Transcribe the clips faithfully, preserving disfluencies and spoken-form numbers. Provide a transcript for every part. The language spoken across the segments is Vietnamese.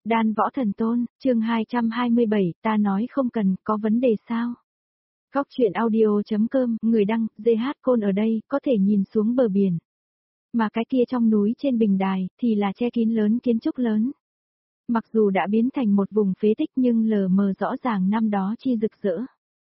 Đan Võ Thần Tôn, chương hai trăm hai mươi bảy, ta nói không cần, có vấn đề sao? Góc truyện audio.com, người đăng, giê hát Côn ở đây, có thể nhìn xuống bờ biển. Mà cái kia trong núi trên bình đài, thì là che kín lớn kiến trúc lớn. Mặc dù đã biến thành một vùng phế tích nhưng lờ mờ rõ ràng năm đó chi rực rỡ.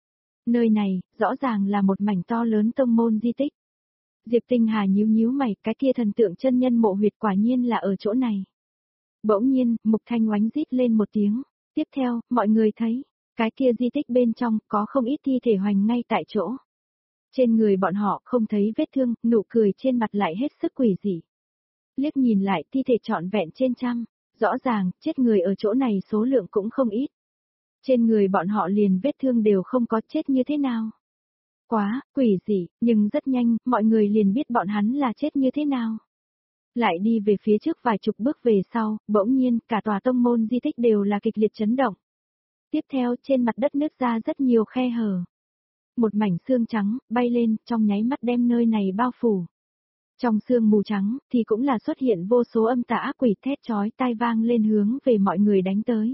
Nơi này, rõ ràng là một mảnh to lớn tông môn di tích. Diệp Tinh Hà nhíu nhíu mày, cái kia thần tượng chân nhân mộ huyệt quả nhiên là ở chỗ này. Bỗng nhiên, Mục Thanh oánh rít lên một tiếng. Tiếp theo, mọi người thấy, cái kia di tích bên trong có không ít thi thể hoành ngay tại chỗ. Trên người bọn họ không thấy vết thương, nụ cười trên mặt lại hết sức quỷ dị. Liếc nhìn lại thi thể trọn vẹn trên trăm, rõ ràng, chết người ở chỗ này số lượng cũng không ít. Trên người bọn họ liền vết thương đều không có, chết như thế nào. Quá, quỷ dị, nhưng rất nhanh, mọi người liền biết bọn hắn là chết như thế nào. Lại đi về phía trước vài chục bước về sau, bỗng nhiên, cả tòa tông môn di tích đều là kịch liệt chấn động. Tiếp theo, trên mặt đất nứt ra rất nhiều khe hở. Một mảnh xương trắng, bay lên, trong nháy mắt đem nơi này bao phủ. Trong xương mù trắng, thì cũng là xuất hiện vô số âm tà ác quỷ thét chói tai vang lên hướng về mọi người đánh tới.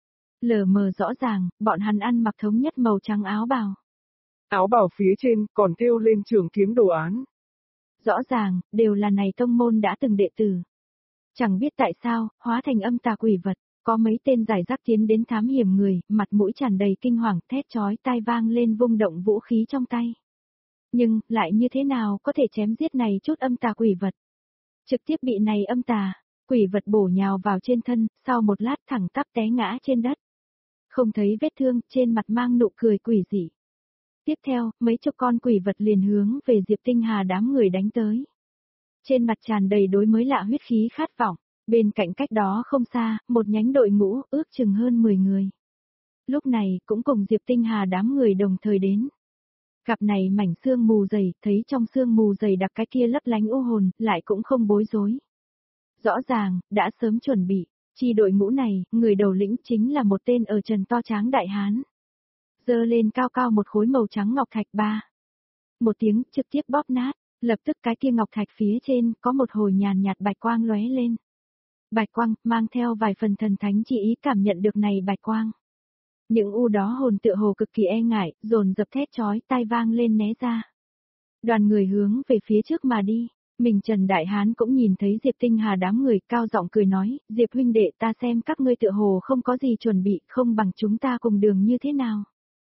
Lờ mờ rõ ràng, bọn hắn ăn mặc thống nhất màu trắng áo bào. Áo bào phía trên còn thêu lên trường kiếm đồ án. Rõ ràng, đều là này tông môn đã từng đệ tử. Chẳng biết tại sao, hóa thành âm tà quỷ vật, có mấy tên giải rác tiến đến thám hiểm người, mặt mũi tràn đầy kinh hoàng, thét chói tai vang lên vung động vũ khí trong tay. Nhưng, lại như thế nào có thể chém giết này chút âm tà quỷ vật? Trực tiếp bị này âm tà, quỷ vật bổ nhào vào trên thân, sau một lát thẳng tắp té ngã trên đất. Không thấy vết thương, trên mặt mang nụ cười quỷ dị. Tiếp theo, mấy chục con quỷ vật liền hướng về Diệp Tinh Hà đám người đánh tới. Trên mặt tràn đầy đối mới lạ huyết khí khát vọng, bên cạnh cách đó không xa, một nhánh đội ngũ ước chừng hơn mười người. Lúc này, cũng cùng Diệp Tinh Hà đám người đồng thời đến. Cặp này mảnh xương mù dày, thấy trong xương mù dày đặc cái kia lấp lánh u hồn, lại cũng không bối rối. Rõ ràng, đã sớm chuẩn bị, chi đội ngũ này, người đầu lĩnh chính là một tên ở trần to tráng đại hán. Dơ lên cao cao một khối màu trắng ngọc thạch ba. Một tiếng trực tiếp bóp nát, lập tức cái kia ngọc thạch phía trên có một hồi nhàn nhạt bạch quang lóe lên. Bạch quang mang theo vài phần thần thánh chỉ ý cảm nhận được này bạch quang. Những u đó hồn tựa hồ cực kỳ e ngại, dồn dập thét chói tai vang lên né ra. Đoàn người hướng về phía trước mà đi, mình Trần Đại Hán cũng nhìn thấy Diệp Tinh Hà đám người cao giọng cười nói, Diệp huynh đệ ta xem các ngươi tựa hồ không có gì chuẩn bị, không bằng chúng ta cùng đường như thế nào.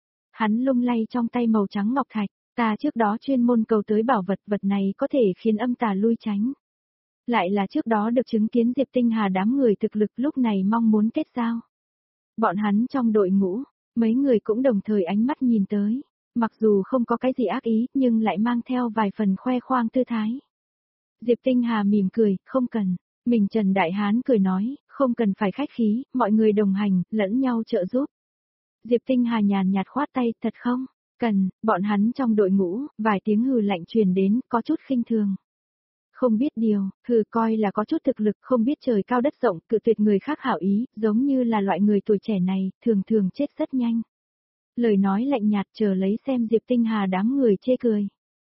Hắn lung lay trong tay màu trắng ngọc thạch, ta trước đó chuyên môn cầu tới bảo vật, vật này có thể khiến âm tà lui tránh. Lại là trước đó được chứng kiến Diệp Tinh Hà đám người thực lực lúc này mong muốn kết giao. Bọn hắn trong đội ngũ, mấy người cũng đồng thời ánh mắt nhìn tới, mặc dù không có cái gì ác ý, nhưng lại mang theo vài phần khoe khoang tư thái. Diệp Tinh Hà mỉm cười, không cần, mình Trần Đại Hán cười nói, không cần phải khách khí, mọi người đồng hành, lẫn nhau trợ giúp. Diệp Tinh Hà nhàn nhạt khoát tay, thật không? Cần, bọn hắn trong đội ngũ, vài tiếng hừ lạnh truyền đến, có chút khinh thường. Không biết điều, hừ coi là có chút thực lực, không biết trời cao đất rộng, cự tuyệt người khác hảo ý, giống như là loại người tuổi trẻ này, thường thường chết rất nhanh. Lời nói lạnh nhạt chờ lấy xem Diệp Tinh Hà đám người chê cười.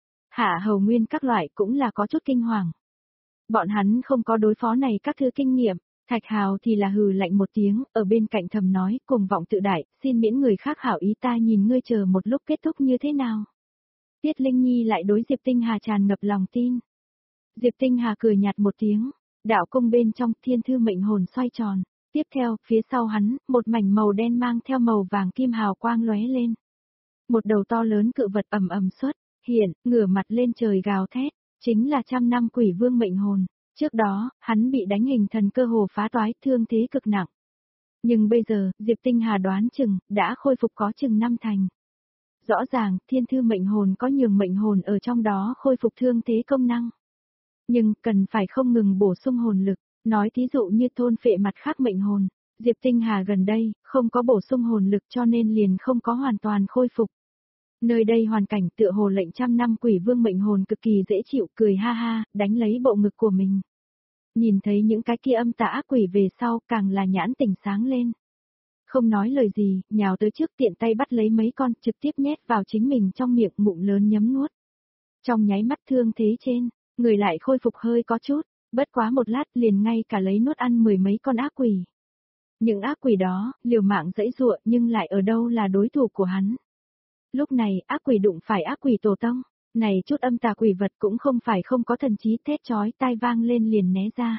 Hạ hầu nguyên các loại cũng là có chút kinh hoàng. Bọn hắn không có đối phó này các thứ kinh nghiệm. Thạch Hào thì là hừ lạnh một tiếng, ở bên cạnh thầm nói, cùng vọng tự đại, xin miễn người khác hảo ý ta nhìn ngươi chờ một lúc kết thúc như thế nào. Tiết Linh Nhi lại đối Diệp Tinh Hà tràn ngập lòng tin. Diệp Tinh Hà cười nhạt một tiếng, đạo cung bên trong thiên thư mệnh hồn xoay tròn, tiếp theo, phía sau hắn, một mảnh màu đen mang theo màu vàng kim hào quang lóe lên. Một đầu to lớn cự vật ầm ầm xuất, hiện, ngửa mặt lên trời gào thét, chính là trăm năm quỷ vương mệnh hồn. Trước đó, hắn bị đánh hình thần cơ hồ phá toái, thương thế cực nặng. Nhưng bây giờ, Diệp Tinh Hà đoán chừng, đã khôi phục có chừng năm thành. Rõ ràng, thiên thư mệnh hồn có nhường mệnh hồn ở trong đó khôi phục thương thế công năng. Nhưng, cần phải không ngừng bổ sung hồn lực, nói thí dụ như thôn phệ mặt khác mệnh hồn. Diệp Tinh Hà gần đây, không có bổ sung hồn lực cho nên liền không có hoàn toàn khôi phục. Nơi đây hoàn cảnh tựa hồ lệnh trăm năm quỷ vương mệnh hồn cực kỳ dễ chịu, cười ha ha, đánh lấy bộ ngực của mình. Nhìn thấy những cái kia âm tà ác quỷ về sau càng là nhãn tỉnh sáng lên. Không nói lời gì, nhào tới trước tiện tay bắt lấy mấy con trực tiếp nhét vào chính mình trong miệng ngụm lớn nhấm nuốt. Trong nháy mắt thương thế trên, người lại khôi phục hơi có chút, bất quá một lát liền ngay cả lấy nuốt ăn mười mấy con ác quỷ. Những ác quỷ đó, liều mạng giãy giụa nhưng lại ở đâu là đối thủ của hắn. Lúc này, ác quỷ đụng phải ác quỷ tổ tông, này chút âm tà quỷ vật cũng không phải không có thần trí, thét chói tai vang lên liền né ra.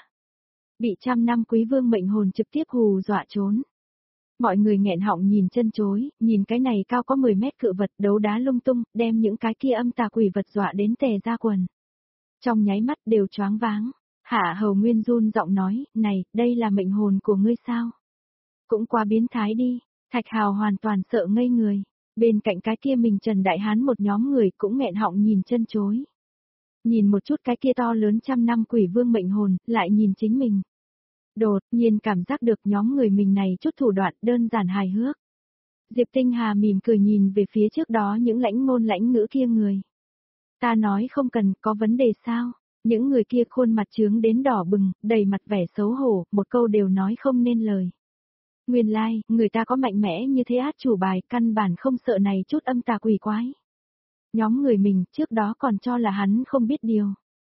Bị trăm năm quý vương mệnh hồn trực tiếp hù dọa trốn. Mọi người nghẹn họng nhìn chân chối, nhìn cái này cao có mười mét cự vật đấu đá lung tung, đem những cái kia âm tà quỷ vật dọa đến tè ra quần. Trong nháy mắt đều choáng váng. Hạ Hầu Nguyên run giọng nói, này, đây là mệnh hồn của ngươi sao? Cũng quá biến thái đi. Thạch Hào hoàn toàn sợ ngây người. Bên cạnh cái kia mình Trần Đại Hán một nhóm người cũng nghẹn họng nhìn chân chối. Nhìn một chút cái kia to lớn trăm năm quỷ vương mệnh hồn, lại nhìn chính mình. Đột nhiên cảm giác được nhóm người mình này chút thủ đoạn đơn giản hài hước. Diệp Tinh Hà mỉm cười nhìn về phía trước đó những lãnh ngôn lãnh ngữ kia người. Ta nói không cần, có vấn đề sao? Những người kia khuôn mặt trướng đến đỏ bừng, đầy mặt vẻ xấu hổ, một câu đều nói không nên lời. Nguyên lai, like, người ta có mạnh mẽ như thế át chủ bài, căn bản không sợ này chút âm tà quỷ quái. Nhóm người mình trước đó còn cho là hắn không biết điều.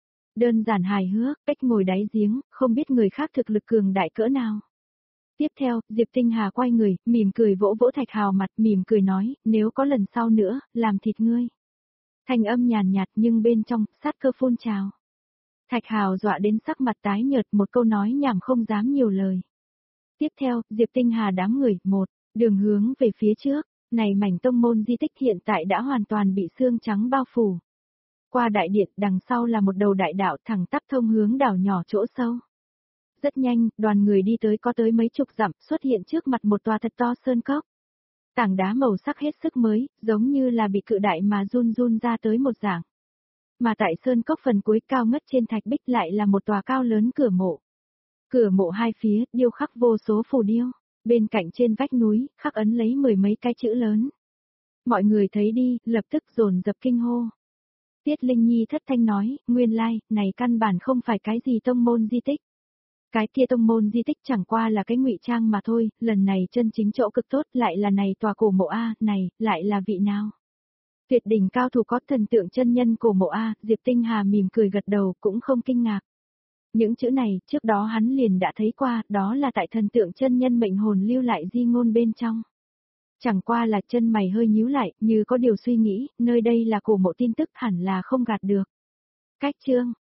Đơn giản hài hước, cách ngồi đáy giếng, không biết người khác thực lực cường đại cỡ nào. Tiếp theo, Diệp Tinh Hà quay người, mỉm cười vỗ vỗ Thạch Hào mặt, mỉm cười nói, nếu có lần sau nữa, làm thịt ngươi. Thanh âm nhàn nhạt nhưng bên trong, sát cơ phun trào. Thạch Hào dọa đến sắc mặt tái nhợt, một câu nói nhảm không dám nhiều lời. Tiếp theo, Diệp Tinh Hà đám người, một, đường hướng về phía trước, này mảnh tông môn di tích hiện tại đã hoàn toàn bị xương trắng bao phủ. Qua đại điện, đằng sau là một đầu đại đạo thẳng tắp thông hướng đảo nhỏ chỗ sâu. Rất nhanh, đoàn người đi tới có tới mấy chục dặm, xuất hiện trước mặt một tòa thật to sơn cốc. Tảng đá màu sắc hết sức mới, giống như là bị cự đại mà run run ra tới một dạng. Mà tại sơn cốc phần cuối cao ngất trên thạch bích lại là một tòa cao lớn cửa mộ. Cửa mộ hai phía, điêu khắc vô số phù điêu, bên cạnh trên vách núi, khắc ấn lấy mười mấy cái chữ lớn. Mọi người thấy đi, lập tức dồn dập kinh hô. Tiết Linh Nhi thất thanh nói, nguyên lai, like, này căn bản không phải cái gì tông môn di tích. Cái kia tông môn di tích chẳng qua là cái ngụy trang mà thôi, lần này chân chính chỗ cực tốt lại là này tòa cổ mộ A, này, lại là vị nào? Tuyệt đỉnh cao thủ có thần tượng chân nhân cổ mộ A, Diệp Tinh Hà mỉm cười gật đầu cũng không kinh ngạc. Những chữ này, trước đó hắn liền đã thấy qua, đó là tại thần tượng chân nhân mệnh hồn lưu lại di ngôn bên trong. Chẳng qua là chân mày hơi nhíu lại, như có điều suy nghĩ, nơi đây là cổ mộ tin tức hẳn là không gạt được. Cách chương